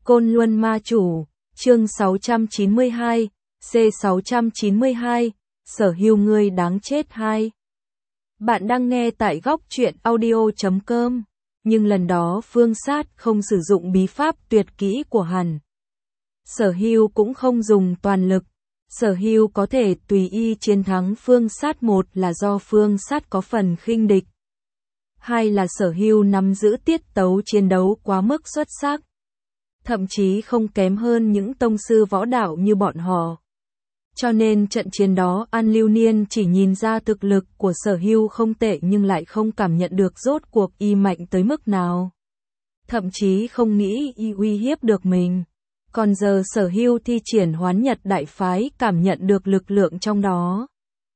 Côn Luân Ma Chủ, chương 692, C692, Sở Hưu ngươi đáng chết 2. Bạn đang nghe tại góc truyện audio.com, nhưng lần đó Phương Sát không sử dụng bí pháp tuyệt kỹ của hắn. Sở Hưu cũng không dùng toàn lực. Sở Hưu có thể tùy ý chiến thắng Phương Sát, một là do Phương Sát có phần khinh địch. Hai là Sở Hưu nắm giữ tiết tấu chiến đấu quá mức xuất sắc. Thậm chí không kém hơn những tông sư võ đạo như bọn họ. Cho nên trận chiến đó An Lưu Niên chỉ nhìn ra thực lực của Sở Hưu không tệ nhưng lại không cảm nhận được rốt cuộc y mạnh tới mức nào. Thậm chí không nghĩ y uy hiếp được mình. Còn giờ Sở Hưu thi triển Hoán Nhật Đại Phái cảm nhận được lực lượng trong đó.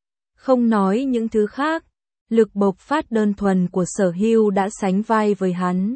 Không nói những thứ khác, lực bộc phát đơn thuần của Sở Hưu đã sánh vai với hắn.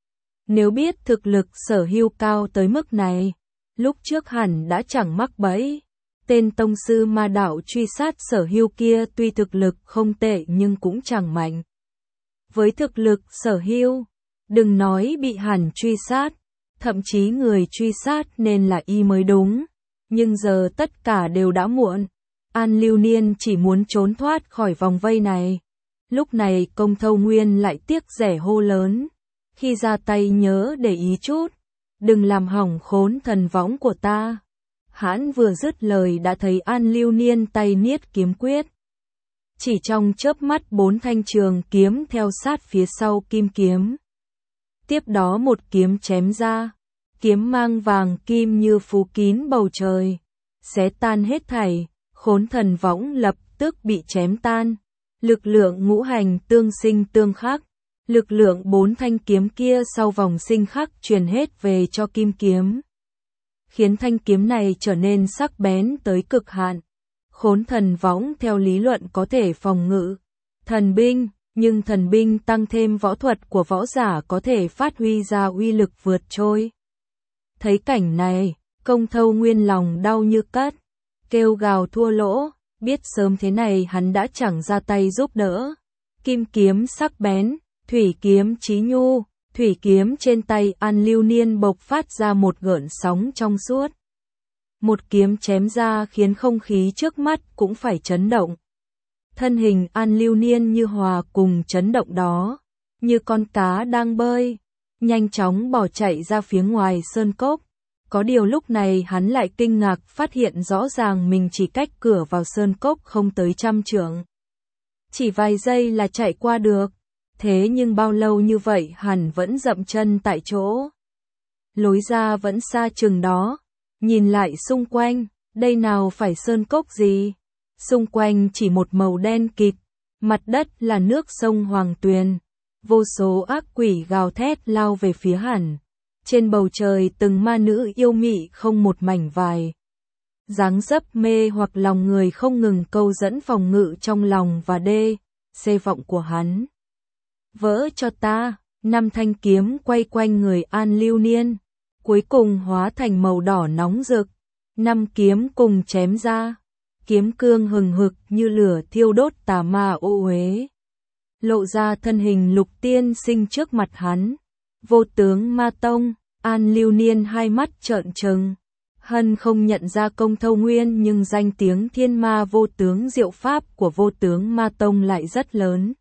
Nếu biết thực lực Sở Hưu cao tới mức này, lúc trước hẳn đã chẳng mắc bẫy. Tên tông sư ma đạo truy sát Sở Hưu kia tuy thực lực không tệ nhưng cũng chẳng mạnh. Với thực lực Sở Hưu, đừng nói bị hẳn truy sát, thậm chí người truy sát nên là y mới đúng. Nhưng giờ tất cả đều đã muộn. An Lưu Niên chỉ muốn trốn thoát khỏi vòng vây này. Lúc này Công Thâu Nguyên lại tiếc rẻ hô lớn. Khi ra tay nhớ để ý chút, đừng làm hỏng khốn thần võng của ta. Hắn vừa dứt lời đã thấy An Lưu Niên tay niết kiếm quyết. Chỉ trong chớp mắt 4 thanh trường kiếm theo sát phía sau kim kiếm. Tiếp đó một kiếm chém ra, kiếm mang vàng kim như phủ kín bầu trời, xé tan hết thảy, khốn thần võng lập tức bị chém tan. Lực lượng ngũ hành tương sinh tương khắc. Lực lượng 4 thanh kiếm kia sau vòng sinh khắc truyền hết về cho kim kiếm, khiến thanh kiếm này trở nên sắc bén tới cực hạn. Khốn thần võng theo lý luận có thể phòng ngự thần binh, nhưng thần binh tăng thêm võ thuật của võ giả có thể phát huy ra uy lực vượt trội. Thấy cảnh này, Công Thâu Nguyên lòng đau như cắt, kêu gào thua lỗ, biết sớm thế này hắn đã chẳng ra tay giúp đỡ. Kim kiếm sắc bén, thủy kiếm chí nhu, thủy kiếm trên tay An Lưu Niên bộc phát ra một gợn sóng trong suốt. Một kiếm chém ra khiến không khí trước mắt cũng phải chấn động. Thân hình An Lưu Niên như hòa cùng chấn động đó, như con cá đang bơi, nhanh chóng bỏ chạy ra phía ngoài sơn cốc. Có điều lúc này hắn lại kinh ngạc phát hiện rõ ràng mình chỉ cách cửa vào sơn cốc không tới 100 trượng. Chỉ vài giây là chạy qua được. Thế nhưng bao lâu như vậy hẳn vẫn dậm chân tại chỗ. Lối ra vẫn xa chừng đó. Nhìn lại xung quanh, đây nào phải sơn cốc gì. Xung quanh chỉ một màu đen kịt, mặt đất là nước sông Hoàng Tuyền. Vô số ác quỷ gào thét lao về phía hẳn. Trên bầu trời từng ma nữ yêu mị không một mảnh vải. Dáng dấp mê hoặc lòng người không ngừng câu dẫn phòng ngự trong lòng và xê vọng của hắn. Vỡ cho ta, 5 thanh kiếm quay quanh người An Lưu Niên, cuối cùng hóa thành màu đỏ nóng rực. 5 kiếm cùng chém ra, kiếm cương hừng hực như lửa thiêu đốt tà ma ô uế. Lộ ra thân hình Lục Tiên Sinh trước mặt hắn. Vô tướng ma tông, An Lưu Niên hai mắt trợn trừng. Hân không nhận ra Công Thâu Nguyên nhưng danh tiếng thiên ma vô tướng diệu pháp của vô tướng ma tông lại rất lớn.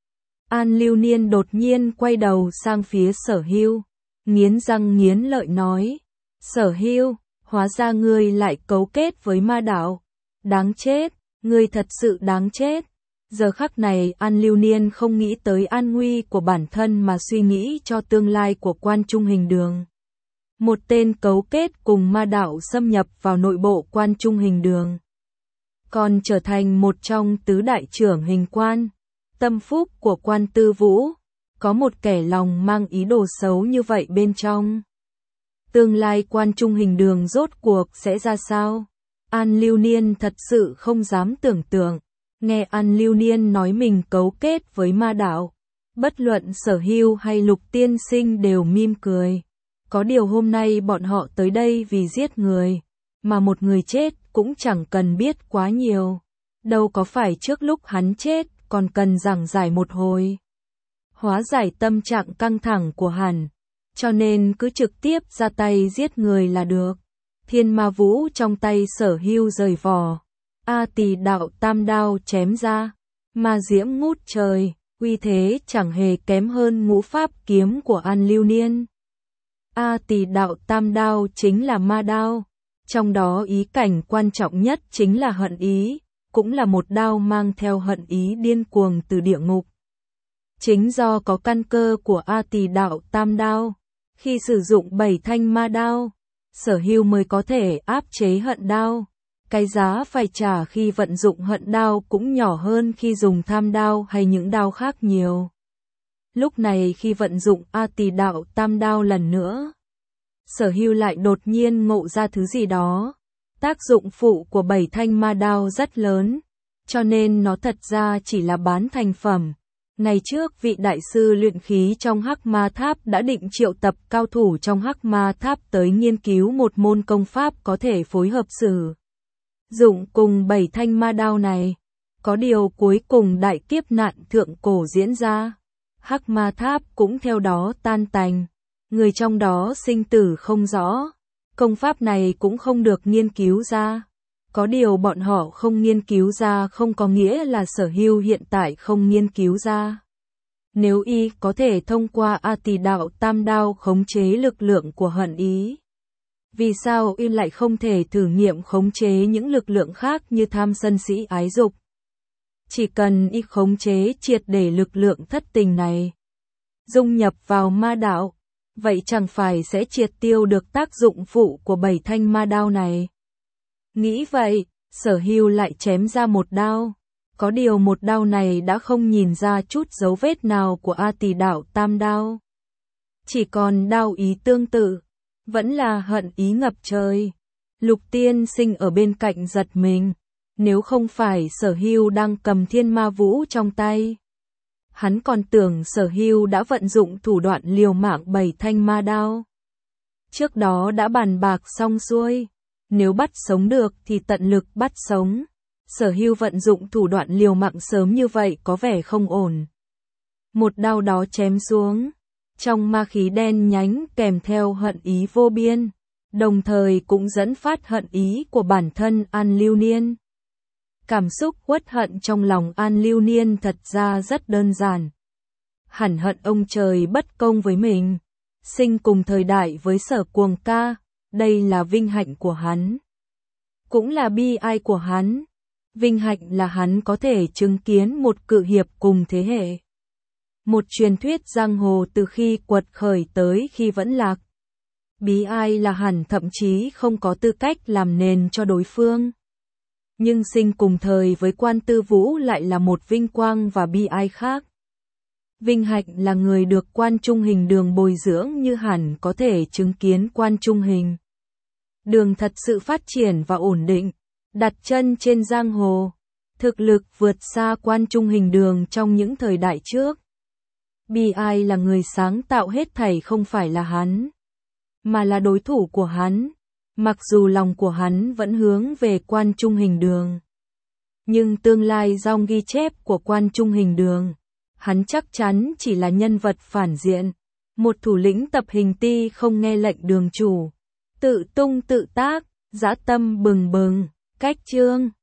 An Lưu Niên đột nhiên quay đầu sang phía Sở Hưu, nghiến răng nghiến lợi nói, Sở Hưu, hóa ra ngươi lại cấu kết với ma đạo. Đáng chết, ngươi thật sự đáng chết. Giờ khắc này An Lưu Niên không nghĩ tới an nguy của bản thân mà suy nghĩ cho tương lai của Quan Trung Hình Đường. Một tên cấu kết cùng ma đạo xâm nhập vào nội bộ Quan Trung Hình Đường, còn trở thành một trong tứ đại trưởng hình quan. Tâm phúc của Quan Tư Vũ, có một kẻ lòng mang ý đồ xấu như vậy bên trong. Tương lai Quan Trung Hình Đường rốt cuộc sẽ ra sao? An Lưu Niên thật sự không dám tưởng tượng. Nghe An Lưu Niên nói mình cấu kết với ma đạo, bất luận Sở Hưu hay Lục Tiên Sinh đều mỉm cười. Có điều hôm nay bọn họ tới đây vì giết người, mà một người chết cũng chẳng cần biết quá nhiều. Đâu có phải trước lúc hắn chết còn cần giảng giải một hồi. Hóa giải tâm trạng căng thẳng của hắn. cho nên cứ trực tiếp ra tay giết người là được. Thiên ma vũ trong tay Sở Hưu rời vỏ, A Tỳ đạo tam đao chém ra, ma diễm ngút trời, uy thế chẳng hề kém hơn ngũ pháp kiếm của An Lưu Niên. A Tỳ đạo tam đao chính là ma đao, trong đó ý cảnh quan trọng nhất chính là hận ý, cũng là một đao mang theo hận ý điên cuồng từ địa ngục. Chính do có căn cơ của A Tỳ đạo tam đao, khi sử dụng 7 thanh ma đao, Sở Hưu mới có thể áp chế hận đao. Cái giá phải trả khi vận dụng hận đao cũng nhỏ hơn khi dùng tham đao hay những đao khác nhiều. Lúc này khi vận dụng A Tỳ đạo tam đao lần nữa, Sở Hưu lại đột nhiên ngộ ra thứ gì đó. Tác dụng phụ của 7 thanh ma đao rất lớn, cho nên nó thật ra chỉ là bán thành phẩm. Ngày trước vị đại sư luyện khí trong Hắc Ma Tháp đã định triệu tập cao thủ trong Hắc Ma Tháp tới nghiên cứu một môn công pháp có thể phối hợp sử dụng cùng 7 thanh ma đao này. Có điều cuối cùng đại kiếp nạn thượng cổ diễn ra, Hắc Ma Tháp cũng theo đó tan tành, người trong đó sinh tử không rõ, công pháp này cũng không được nghiên cứu ra. Có điều bọn họ không nghiên cứu ra không có nghĩa là Sở Hưu hiện tại không nghiên cứu ra. Nếu y có thể thông qua A Tỳ đạo tam đao khống chế lực lượng của hận ý, vì sao y lại không thể thử nghiệm khống chế những lực lượng khác như tham sân sĩ ái dục? Chỉ cần y khống chế triệt để lực lượng thất tình này, dung nhập vào ma đạo, vậy chẳng phải sẽ triệt tiêu được tác dụng phụ của 7 thanh ma đao này. Nghĩ vậy, Sở Hưu lại chém ra một đao. Có điều một đao này đã không nhìn ra chút dấu vết nào của A Tỳ đạo tam đao. Chỉ còn đao ý tương tự, vẫn là hận ý ngập trời. Lục Tiên Sinh ở bên cạnh giật mình, nếu không phải Sở Hưu đang cầm thiên ma vũ trong tay, hắn còn tưởng Sở Hưu đã vận dụng thủ đoạn liều mạng 7 thanh ma đao. Trước đó đã bàn bạc xong xuôi, nếu bắt sống được thì tận lực bắt sống. Sở Hưu vận dụng thủ đoạn liều mạng sớm như vậy có vẻ không ổn. Một đao đó chém xuống, trong ma khí đen nhánh kèm theo hận ý vô biên, đồng thời cũng dẫn phát hận ý của bản thân An Lưu Niên. Cảm xúc uất hận trong lòng An Lưu Niên thật ra rất đơn giản. Hẳn hận ông trời bất công với mình, sinh cùng thời đại với Sở Cuồng ca, đây là vinh hạnh của hắn, cũng là bi ai của hắn. Vinh hạnh là hắn có thể chứng kiến một cự hiệp cùng thế hệ, một truyền thuyết giang hồ từ khi quật khởi tới khi vẫn lạc. Bi ai là hẳn thậm chí không có tư cách làm nền cho đối phương. Nhưng sinh cùng thời với Quan Tư Vũ lại là một vinh quang và bi ai khác. Vinh hạnh là người được Quan Trung Hình Đường bồi dưỡng như hẳn có thể chứng kiến Quan Trung Hình Đường thật sự phát triển và ổn định, đặt chân trên giang hồ, thực lực vượt xa Quan Trung Hình Đường trong những thời đại trước. Bi ai là người sáng tạo hết thảy không phải là hắn, mà là đối thủ của hắn. Mặc dù lòng của hắn vẫn hướng về Quan Trung Hình Đường, nhưng tương lai dòng ghi chép của Quan Trung Hình Đường, hắn chắc chắn chỉ là nhân vật phản diện, một thủ lĩnh tập hình ti không nghe lệnh đường chủ, tự tung tự tác, dã tâm bừng bừng. Cách chương